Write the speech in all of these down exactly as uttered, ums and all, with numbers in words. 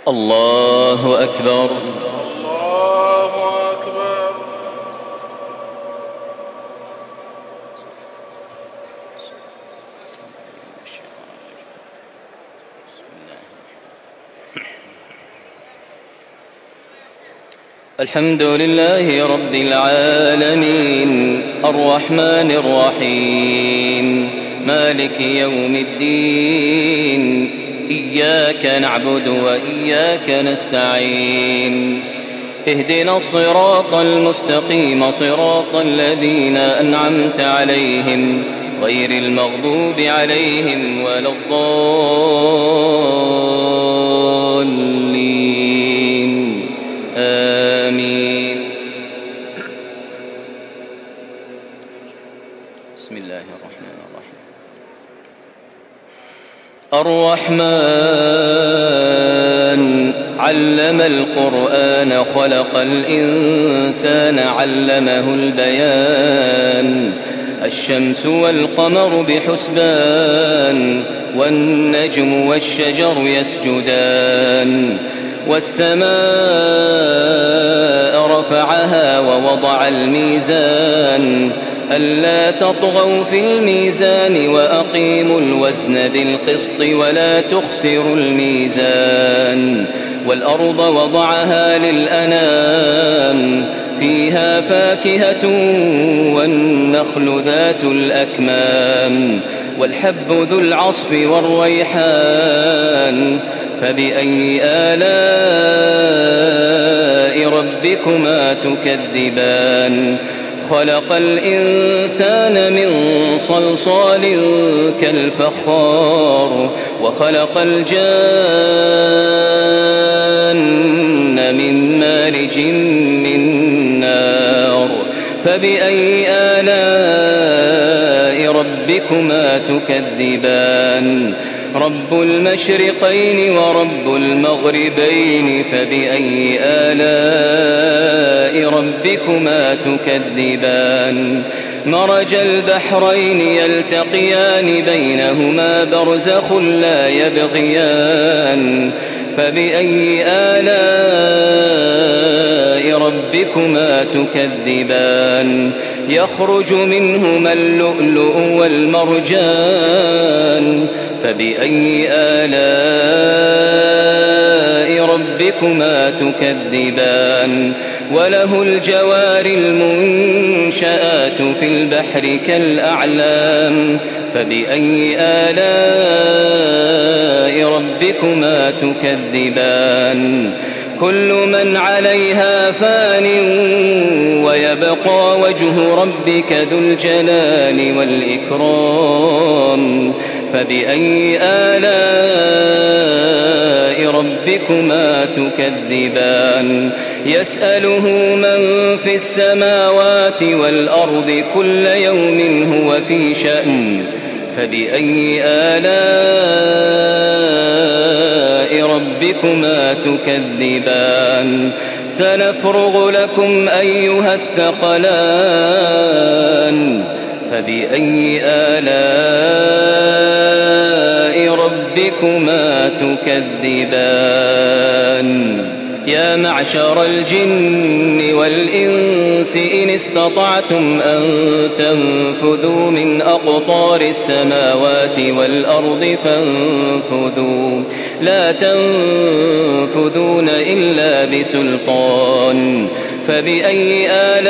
الله أكبر. الله أكبر. الحمد لله رب العالمين الرحمن الرحيم مالك يوم الدين إياك نعبد وإياك نستعين اهدنا الصراط المستقيم صراط الذين أنعمت عليهم غير المغضوب عليهم ولا الضالين آمين. بسم الله الرحمن الرحيم. الرحمن علم القرآن خلق الإنسان علمه البيان الشمس والقمر بحسبان والنجم والشجر يسجدان والسماء رفعها ووضع الميزان ألا تطغوا في الميزان وأقيموا الوزن بالقسط ولا تخسروا الميزان والأرض وضعها للأنام فيها فاكهة والنخل ذات الأكمام والحب ذو العصف والريحان فبأي آلاء ربكما تكذبان خلق الإنسان من صلصال كالفخار وخلق الجان من مارج من نار فبأي آلاء ربكما تكذبان رب المشرقين ورب المغربين فبأي آلاء ربكما تكذبان مرج البحرين يلتقيان بينهما برزخ لا يبغيان فبأي آلاء ربكما تكذبان يخرج منهما اللؤلؤ والمرجان فبأي آلاء ربكما تكذبان وله الجوار المنشآت في البحر كالأعلام فبأي آلاء ربكما تكذبان كل من عليها فان ويبقى وجه ربك ذو الجلال والإكرام فبأي آلاء ربكما تكذبان يسأله من في السماوات والأرض كل يوم هو في شأن فبأي آلاء ربكما تكذبان سنفرغ لكم أيها الثقلان فبأي آلاء ربكما تكذبان يا معشر الجن والإنس إن استطعتم أن تنفذوا من أقطار السماوات والأرض فانفذوا لا تنفذون إلا بسلطان فبأي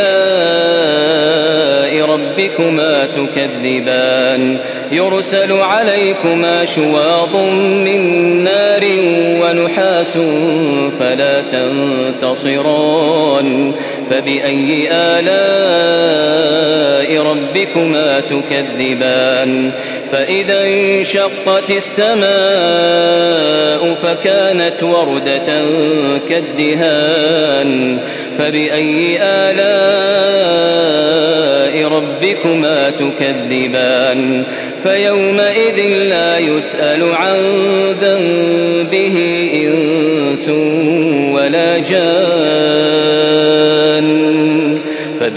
آلاء ربكما تكذبان يرسل عليكما شواظ من نار ونحاس فلا تنتصران فبأي آلاء ربكما تكذبان فإذا انشقت السماء فكانت وردة كالدهان فبأي آلاء ربكما تكذبان فيومئذ لا يسأل عن ذنبه إنس ولا جان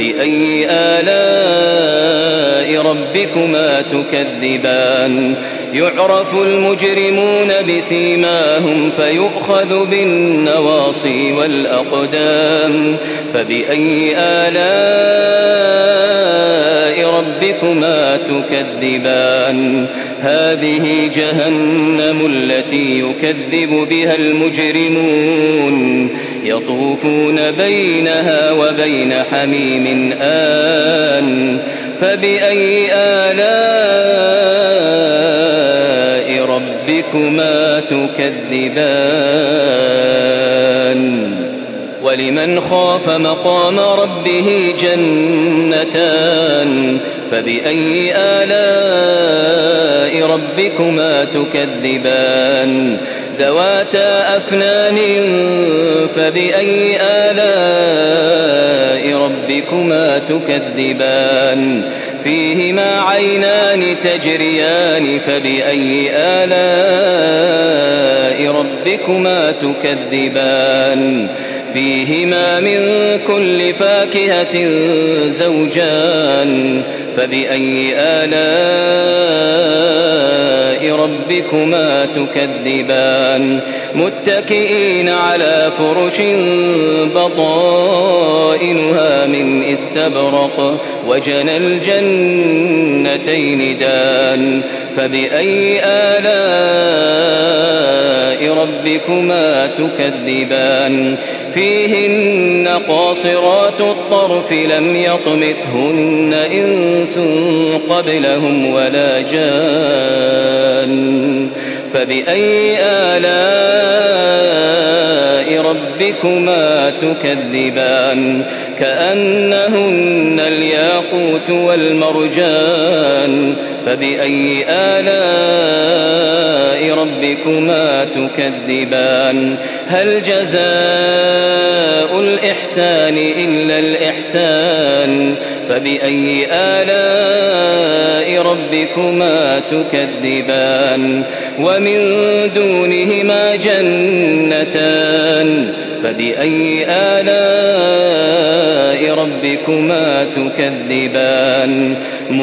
فبأي آلاء ربكما تكذبان يعرف المجرمون بسيماهم فيؤخذ بالنواصي والأقدام فبأي آلاء ربكما تكذبان هذه جهنم التي يكذب بها المجرمون يطوفون بينها وبين حميم آن فبأي آلاء ربكما تكذبان ولمن خاف مقام ربه جنتان فبأي آلاء ربكما تكذبان ذواتا أفنان فبأي آلاء ربكما تكذبان فيهما عينان تجريان فبأي آلاء ربكما تكذبان فيهما من كل فاكهة زوجان فبأي آلاء ربكما تكذبان متكئين على فرش بطائنها من استبرق وجنى الجنتين دان فبأي آلاء ربكما تكذبان فيهن قاصرات الطرف لم يطمثهن إنس قبلهم ولا جان فبأي آلاء ربكما تكذبان كأنهن الياقوت والمرجان فبأي آلاء ربكما تكذبان هل جزاء الإحسان إلا الإحسان فبأي آلاء ربكما تكذبان ومن دونهما جنتان فبأي آلاء ربكما تكذبان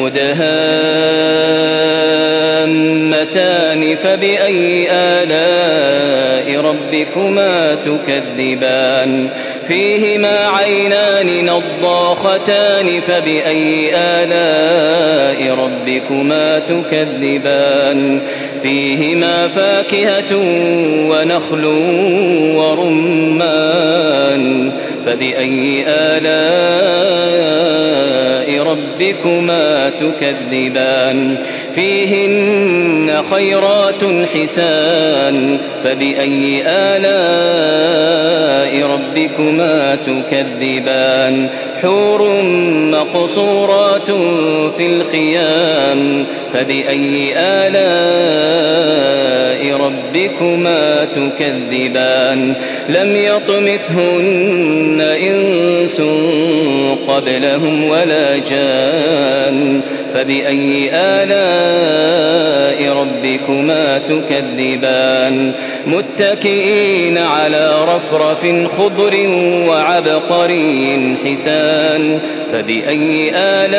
مدهامتان فبأي آلاء ربكما تكذبان فيهما عينان نضاختان فبأي آلاء ربكما تكذبان فيهما فاكهة ونخل ورمان فبأي آلاء ربكما تكذبان فيهن خيرات حسان فبأي آلاء ربكما تكذبان حور مقصورات في الخيام فبأي آلاء ربكما تكذبان لم يطمثهن إنس قبلهم ولا جان فبأي آلاء ربكما تكذبان متكئين على رفرف خضر وعبقري حسان فبأي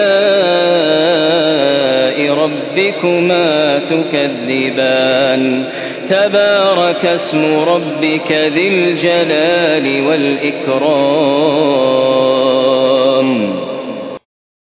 آلاء ربكما تكذبان تبارك اسم ربك ذي الجلال والإكرام